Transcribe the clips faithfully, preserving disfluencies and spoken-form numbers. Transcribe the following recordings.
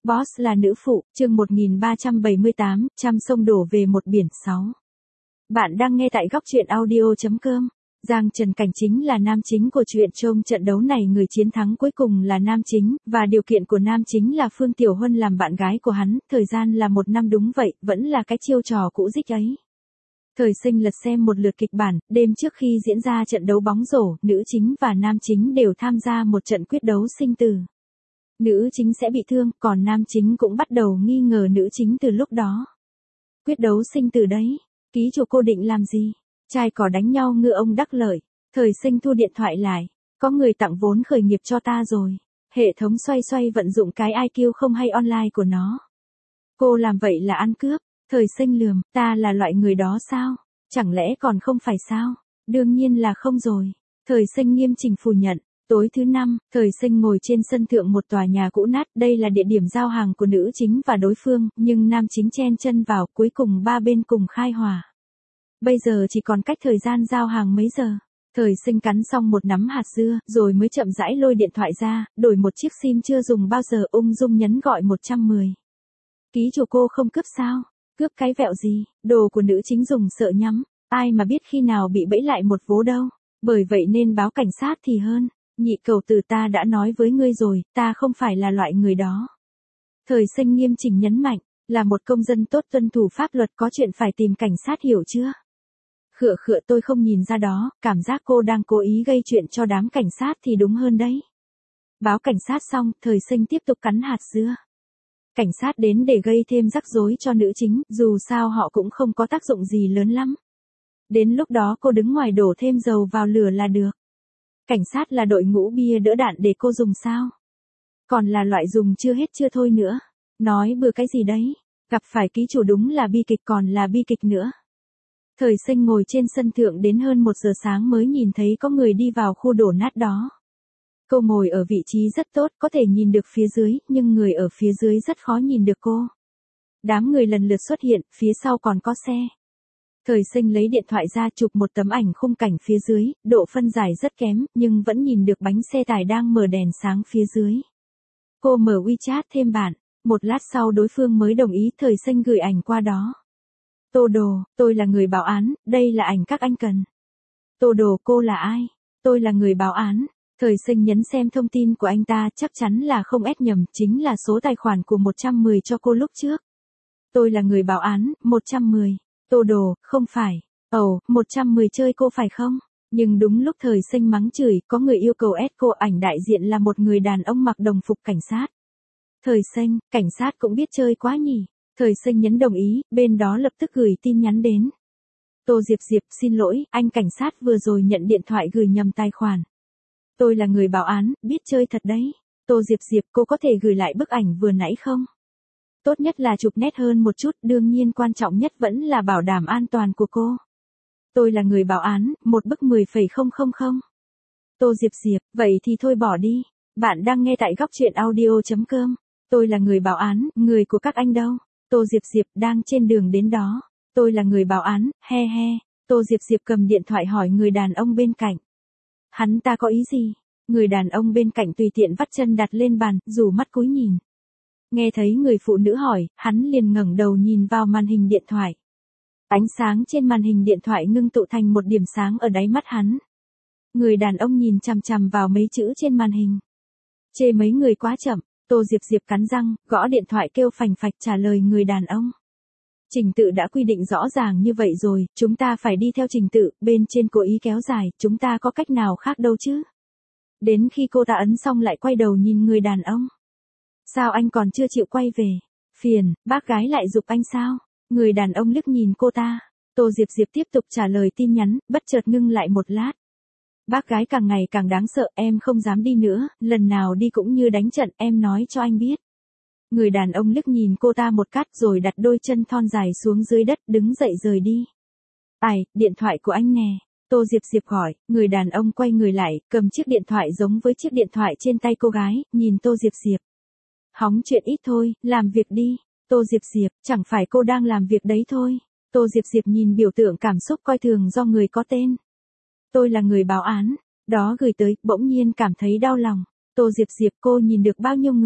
Boss là nữ phụ, chương một nghìn ba trăm bảy mươi tám, trăm sông đổ về một biển sáu. Bạn đang nghe tại góc truyện audio chấm com. Giang Trần Cảnh chính là nam chính của truyện. Trong trận đấu này người chiến thắng cuối cùng là nam chính, và điều kiện của nam chính là Phương Tiểu Huân làm bạn gái của hắn, thời gian là một năm đúng vậy, vẫn là cái chiêu trò cũ dích ấy. Thời Sinh lật xem một lượt kịch bản, đêm trước khi diễn ra trận đấu bóng rổ, nữ chính và nam chính đều tham gia một trận quyết đấu sinh tử. Nữ chính sẽ bị thương, còn nam chính cũng bắt đầu nghi ngờ nữ chính từ lúc đó. Quyết đấu sinh tử đấy, ký chủ cô định làm gì? Trai cỏ đánh nhau ngựa ông đắc lợi. Thời Sinh thu điện thoại lại, có người tặng vốn khởi nghiệp cho ta rồi. Hệ thống xoay xoay vận dụng cái i kiu không hay online của nó. Cô làm vậy là ăn cướp. Thời Sinh lườm, ta là loại người đó sao? Chẳng lẽ còn không phải sao? Đương nhiên là không rồi. Thời Sinh nghiêm chỉnh phủ nhận. Tối thứ năm, Thời Sinh ngồi trên sân thượng một tòa nhà cũ nát, đây là địa điểm giao hàng của nữ chính và đối phương, nhưng nam chính chen chân vào, cuối cùng ba bên cùng khai hỏa. Bây giờ chỉ còn cách thời gian giao hàng mấy giờ. Thời Sinh cắn xong một nắm hạt dưa, rồi mới chậm rãi lôi điện thoại ra, đổi một chiếc sim chưa dùng bao giờ, ung dung nhấn gọi một trăm mười. Ký chủ cô không cướp sao? Cướp cái vẹo gì, đồ của nữ chính dùng sợ nhắm, ai mà biết khi nào bị bẫy lại một vố đâu, bởi vậy nên báo cảnh sát thì hơn. Nhị cầu tử, ta đã nói với ngươi rồi, ta không phải là loại người đó. Thời Sinh nghiêm chỉnh nhấn mạnh, là một công dân tốt tuân thủ pháp luật, có chuyện phải tìm cảnh sát, hiểu chưa? Khựa khựa, tôi không nhìn ra đó, cảm giác cô đang cố ý gây chuyện cho đám cảnh sát thì đúng hơn đấy. Báo cảnh sát xong, Thời Sinh tiếp tục cắn hạt dưa. Cảnh sát đến để gây thêm rắc rối cho nữ chính, dù sao họ cũng không có tác dụng gì lớn lắm. Đến lúc đó cô đứng ngoài đổ thêm dầu vào lửa là được. Cảnh sát là đội ngũ bia đỡ đạn để cô dùng sao? Còn là loại dùng chưa hết chưa thôi nữa. Nói bừa cái gì đấy? Gặp phải ký chủ đúng là bi kịch, còn là bi kịch nữa. Thời Sinh ngồi trên sân thượng đến hơn một giờ sáng mới nhìn thấy có người đi vào khu đổ nát đó. Cô ngồi ở vị trí rất tốt, có thể nhìn được phía dưới, nhưng người ở phía dưới rất khó nhìn được cô. Đám người lần lượt xuất hiện, phía sau còn có xe. Thời Sinh lấy điện thoại ra chụp một tấm ảnh khung cảnh phía dưới, độ phân giải rất kém, nhưng vẫn nhìn được bánh xe tải đang mở đèn sáng phía dưới. Cô mở WeChat thêm bạn, một lát sau đối phương mới đồng ý. Thời Sinh gửi ảnh qua đó. Tô Đồ, tôi là người báo án, đây là ảnh các anh cần. Tô Đồ, cô là ai? Tôi là người báo án. Thời Sinh nhấn xem thông tin của anh ta, chắc chắn là không ép nhầm, chính là số tài khoản của một trăm mười cho cô lúc trước. Tôi là người báo án, một trăm mười. Tô Đồ, không phải. Ồ, oh, một trăm mười chơi cô phải không? Nhưng đúng lúc Thời Sinh mắng chửi, có người yêu cầu ép cô, ảnh đại diện là một người đàn ông mặc đồng phục cảnh sát. Thời Sinh, cảnh sát cũng biết chơi quá nhỉ. Thời Sinh nhấn đồng ý, bên đó lập tức gửi tin nhắn đến. Tô Diệp Diệp, xin lỗi, anh cảnh sát vừa rồi nhận điện thoại gửi nhầm tài khoản. Tôi là người báo án, biết chơi thật đấy. Tô Diệp Diệp, cô có thể gửi lại bức ảnh vừa nãy không? Tốt nhất là chụp nét hơn một chút, đương nhiên quan trọng nhất vẫn là bảo đảm an toàn của cô. Tôi là người báo án, một bức mười phẩy không không không. Tô Diệp Diệp, vậy thì thôi bỏ đi. Bạn đang nghe tại góc truyện audio chấm com. Tôi là người báo án, người của các anh đâu? Tô Diệp Diệp, đang trên đường đến đó. Tôi là người báo án, he he. Tô Diệp Diệp cầm điện thoại hỏi người đàn ông bên cạnh. Hắn ta có ý gì? Người đàn ông bên cạnh tùy tiện vắt chân đặt lên bàn, rủ mắt cúi nhìn. Nghe thấy người phụ nữ hỏi, hắn liền ngẩng đầu nhìn vào màn hình điện thoại. Ánh sáng trên màn hình điện thoại ngưng tụ thành một điểm sáng ở đáy mắt hắn. Người đàn ông nhìn chằm chằm vào mấy chữ trên màn hình. Chê mấy người quá chậm. Tô Diệp Diệp cắn răng, gõ điện thoại kêu phành phạch trả lời người đàn ông. Trình tự đã quy định rõ ràng như vậy rồi, chúng ta phải đi theo trình tự, bên trên cố ý kéo dài, chúng ta có cách nào khác đâu chứ? Đến khi cô ta ấn xong lại quay đầu nhìn người đàn ông. Sao anh còn chưa chịu quay về? Phiền, bác gái lại giục anh sao? Người đàn ông liếc nhìn cô ta. Tô Diệp Diệp tiếp tục trả lời tin nhắn, bất chợt ngưng lại một lát. Bác gái càng ngày càng đáng sợ, em không dám đi nữa, lần nào đi cũng như đánh trận, em nói cho anh biết. Người đàn ông liếc nhìn cô ta một cát rồi đặt đôi chân thon dài xuống dưới đất, đứng dậy rời đi. Ai, điện thoại của anh nè. Tô Diệp Diệp hỏi, người đàn ông quay người lại, cầm chiếc điện thoại giống với chiếc điện thoại trên tay cô gái, nhìn Tô Diệp Diệp. Hóng chuyện ít thôi, làm việc đi. Tô Diệp Diệp, chẳng phải cô đang làm việc đấy thôi. Tô Diệp Diệp nhìn biểu tượng cảm xúc coi thường do người có tên. Tôi là người báo án. Đó gửi tới, bỗng nhiên cảm thấy đau lòng. Tô Diệp Diệp, cô nhìn được bao nhiêu người?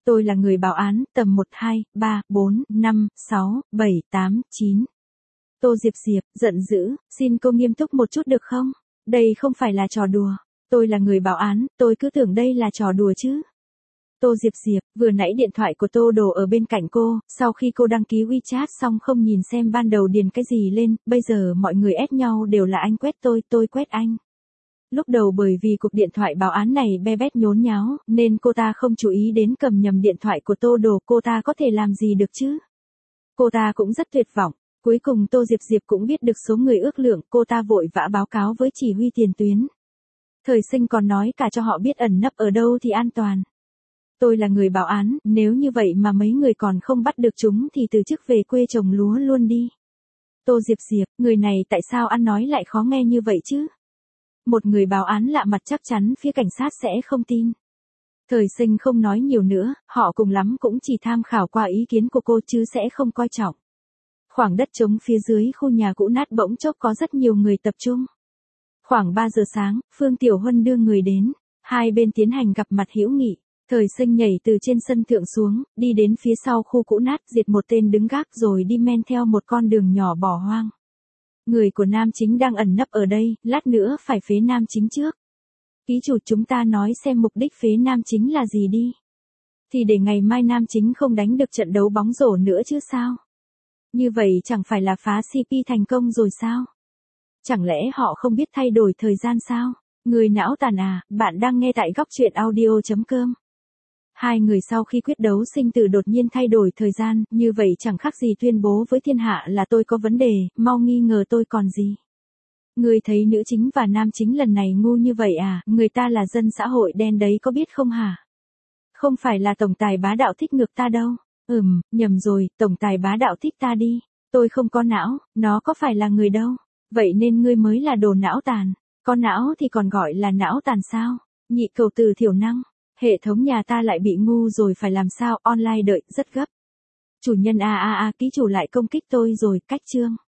Tôi là người báo án, tầm một hai ba bốn năm sáu bảy tám chín. Tô Diệp Diệp, giận dữ, xin cô nghiêm túc một chút được không? Đây không phải là trò đùa. Tôi là người báo án, tôi cứ tưởng đây là trò đùa chứ. Tô Diệp Diệp, vừa nãy điện thoại của Tô Đồ ở bên cạnh cô, sau khi cô đăng ký WeChat xong không nhìn xem ban đầu điền cái gì lên, bây giờ mọi người ép nhau đều là anh quét tôi, tôi quét anh. Lúc đầu bởi vì cuộc điện thoại báo án này be bét nhốn nháo, nên cô ta không chú ý đến cầm nhầm điện thoại của Tô Đồ, cô ta có thể làm gì được chứ? Cô ta cũng rất tuyệt vọng. Cuối cùng Tô Diệp Diệp cũng biết được số người ước lượng, cô ta vội vã báo cáo với chỉ huy tiền tuyến. Thời Sinh còn nói cả cho họ biết ẩn nấp ở đâu thì an toàn. Tôi là người báo án, nếu như vậy mà mấy người còn không bắt được chúng thì từ chức về quê trồng lúa luôn đi. Tô Diệp Diệp, người này tại sao ăn nói lại khó nghe như vậy chứ? Một người báo án lạ mặt chắc chắn phía cảnh sát sẽ không tin. Thời Sinh không nói nhiều nữa, họ cùng lắm cũng chỉ tham khảo qua ý kiến của cô chứ sẽ không coi trọng. Khoảng đất trống phía dưới khu nhà cũ nát bỗng chốc có rất nhiều người tập trung. Khoảng ba giờ sáng, Phương Tiểu Huân đưa người đến, hai bên tiến hành gặp mặt hữu nghị. Thời Sinh nhảy từ trên sân thượng xuống, đi đến phía sau khu cũ nát, diệt một tên đứng gác rồi đi men theo một con đường nhỏ bỏ hoang. Người của Nam Chính đang ẩn nấp ở đây, lát nữa phải phế Nam Chính trước. Ký chủ, chúng ta nói xem mục đích phế Nam Chính là gì đi. Thì để ngày mai Nam Chính không đánh được trận đấu bóng rổ nữa chứ sao? Như vậy chẳng phải là phá xê pê thành công rồi sao? Chẳng lẽ họ không biết thay đổi thời gian sao? Người não tàn à, bạn đang nghe tại góc truyện audio chấm com. Hai người sau khi quyết đấu sinh tử đột nhiên thay đổi thời gian, như vậy chẳng khác gì tuyên bố với thiên hạ là tôi có vấn đề, mau nghi ngờ tôi còn gì. Người thấy nữ chính và nam chính lần này ngu như vậy à, người ta là dân xã hội đen đấy có biết không hả? Không phải là tổng tài bá đạo thích ngược ta đâu. Ừm, nhầm rồi, tổng tài bá đạo thích ta đi. Tôi không có não, nó có phải là người đâu. Vậy nên ngươi mới là đồ não tàn. Có não thì còn gọi là não tàn sao? Nhị cầu từ thiểu năng. Hệ thống nhà ta lại bị ngu rồi, phải làm sao? Online đợi, rất gấp. Chủ nhân a a a, ký chủ lại công kích tôi rồi, cách chương.